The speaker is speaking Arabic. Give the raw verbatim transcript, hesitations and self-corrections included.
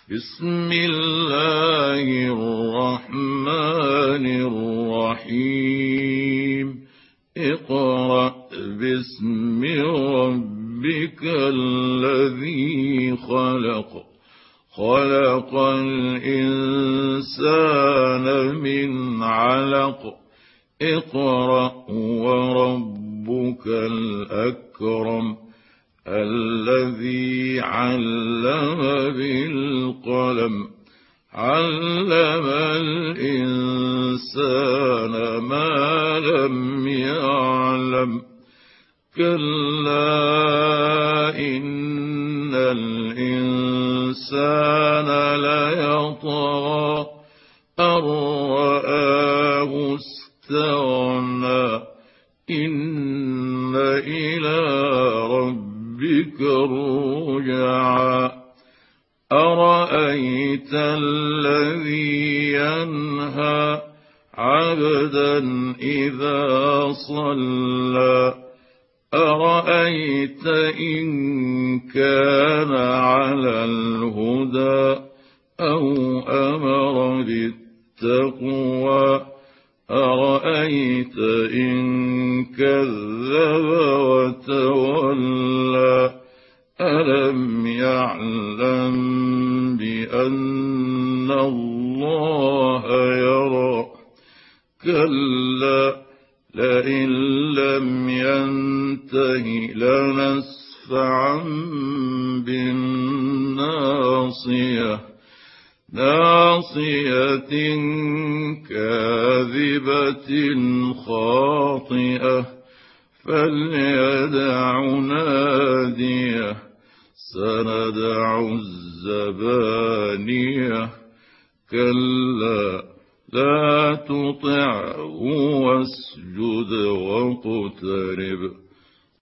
بسم الله الرحمن الرحيم اقرأ باسم ربك الذي خلق خلق الإنسان من علق اقرأ وربك الأكرم الذي علم بالقلم علم الإنسان ما لم يعلم كلا إن الإنسان ليطغى أن رآه استغنى إن إلى ربك الرجعى أرأيت الذي ينهى عبدا إذا صلى أرأيت إن كان على الهدى أو أمر بالتقوى أرأيت إن كذب وتولى ألم يعلم بأن الله يرى كلا لئن لم ينته لنسفعا بالناصية ناصية كاذبة خاطئة فليدع ناديه سندع الزبانية كلا لا تطعه واسجد واقترب